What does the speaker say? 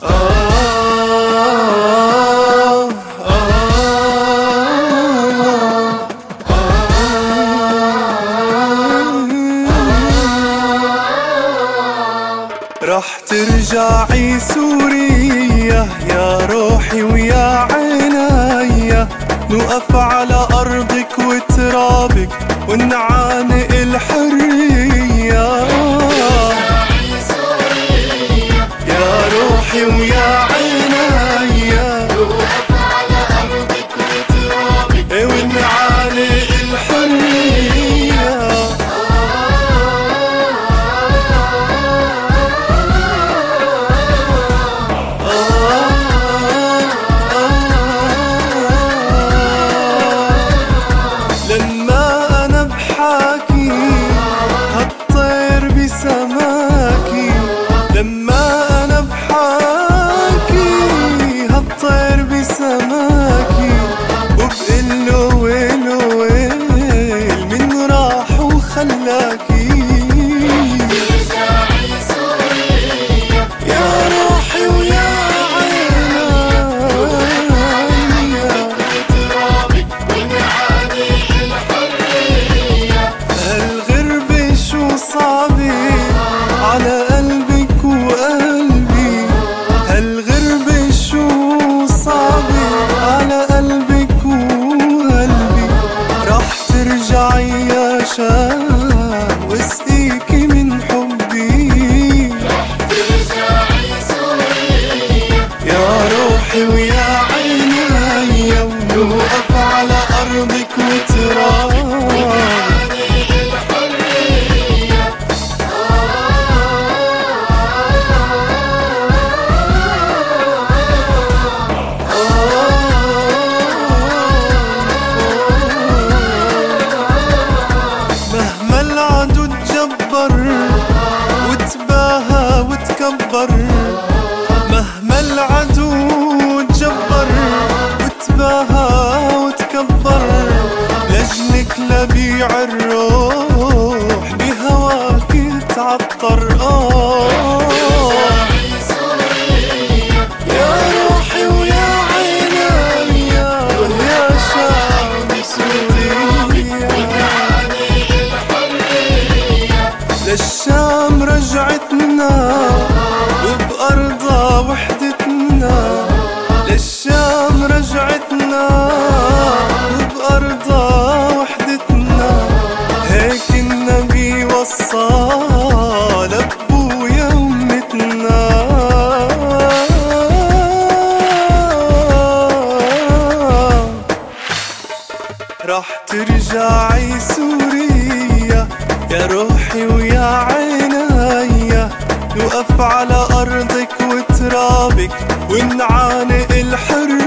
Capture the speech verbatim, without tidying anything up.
رح ترجعي سوريا يا روحي ويا عينيا، نوقف على أرضك وترابك ونعانق الحرية. يا روحي ويا عينيا، نوقف على أرضك وترابك ونعانق الحرية. لما أنا بحاكي هالطير بسماكي، لما أنا بحاكي هالطير بسماكي، وبقله ويل ويل من راح وخلاكي. يا روحي ويا على قلبك وقلبي، هالغربة شو صعبة على قلبك وقلبي. رح ترجعي يا شام واسقيكي من حبي، رح ترجعي سوريا يا روحي ويا عينيا، ونوقف على أرضك وترابك. العدو تجبر وتباهى وتكبر، مهما العدو تجبر وتباهى وتكبر، لجلك لبيع الروح بهواك تعطر. آه يا روحي ويا عينيا يا شام سوريا، للشام رجعتنا وبأرضها وحدتنا، للشام رجعتنا وبأرضها وحدتنا. هيك النبي وصى لأبويا وأمتنا. رح ترجعي سوريا يا روحي ويا عينيا، نوقف على أرضك وترابك ونعانق الحرية.